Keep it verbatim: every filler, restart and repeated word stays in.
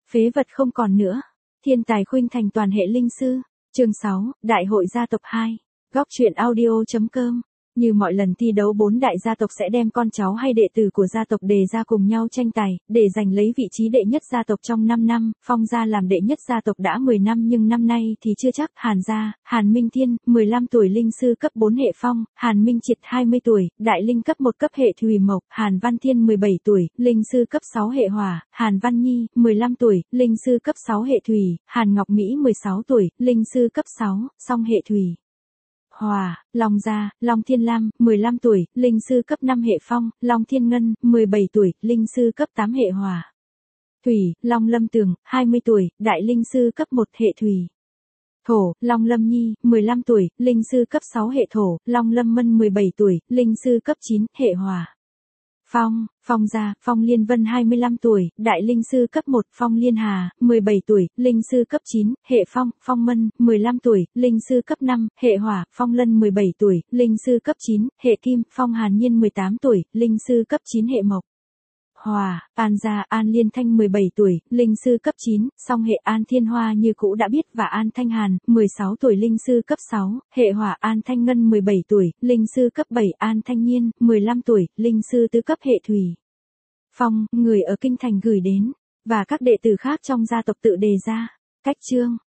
Phế vật không còn nữa. Thiên tài khuynh thành toàn hệ linh sư. Chương sáu, Đại hội gia tộc hai. Góc truyện audio.com. Như mọi lần thi đấu bốn đại gia tộc sẽ đem con cháu hay đệ tử của gia tộc đề ra cùng nhau tranh tài, để giành lấy vị trí đệ nhất gia tộc trong năm năm. Phong gia làm đệ nhất gia tộc đã mười năm nhưng năm nay thì chưa chắc. Hàn gia, Hàn Minh Thiên, mười lăm tuổi linh sư cấp bốn hệ phong, Hàn Minh Triệt hai mươi tuổi, đại linh cấp một cấp hệ thủy mộc, Hàn Văn Thiên mười bảy tuổi, linh sư cấp sáu hệ hỏa, Hàn Văn Nhi, mười lăm tuổi, linh sư cấp sáu hệ thủy, Hàn Ngọc Mỹ mười sáu tuổi, linh sư cấp sáu, song hệ thủy. Hòa, Long gia, Long Thiên Lam, mười lăm tuổi, linh sư cấp năm hệ phong, Long Thiên Ngân, mười bảy tuổi, linh sư cấp tám hệ hỏa. Thủy, Long Lâm Tường, hai mươi tuổi, đại linh sư cấp một hệ thủy. Thổ, Long Lâm Nhi, mười lăm tuổi, linh sư cấp sáu hệ thổ, Long Lâm Mân mười bảy tuổi, linh sư cấp chín, hệ hỏa. Phong, Phong gia, Phong Liên Vân hai mươi lăm tuổi, đại linh sư cấp một, Phong Liên Hà, mười bảy tuổi, linh sư cấp chín, hệ phong, Phong Mân, mười lăm tuổi, linh sư cấp năm, hệ hỏa, Phong Lân mười bảy tuổi, linh sư cấp chín, hệ kim, Phong Hàn Nhiên mười tám tuổi, linh sư cấp chín hệ mộc. Hòa, An gia, An Liên Thanh mười bảy tuổi, linh sư cấp chín, song hệ An Thiên Hoa như cũ đã biết và An Thanh Hàn, mười sáu tuổi linh sư cấp sáu, hệ hỏa An Thanh Ngân mười bảy tuổi, linh sư cấp bảy An Thanh Nhiên, mười lăm tuổi, linh sư tứ cấp hệ thủy. Phong, người ở Kinh Thành gửi đến, và các đệ tử khác trong gia tộc tự đề ra. Cách chương,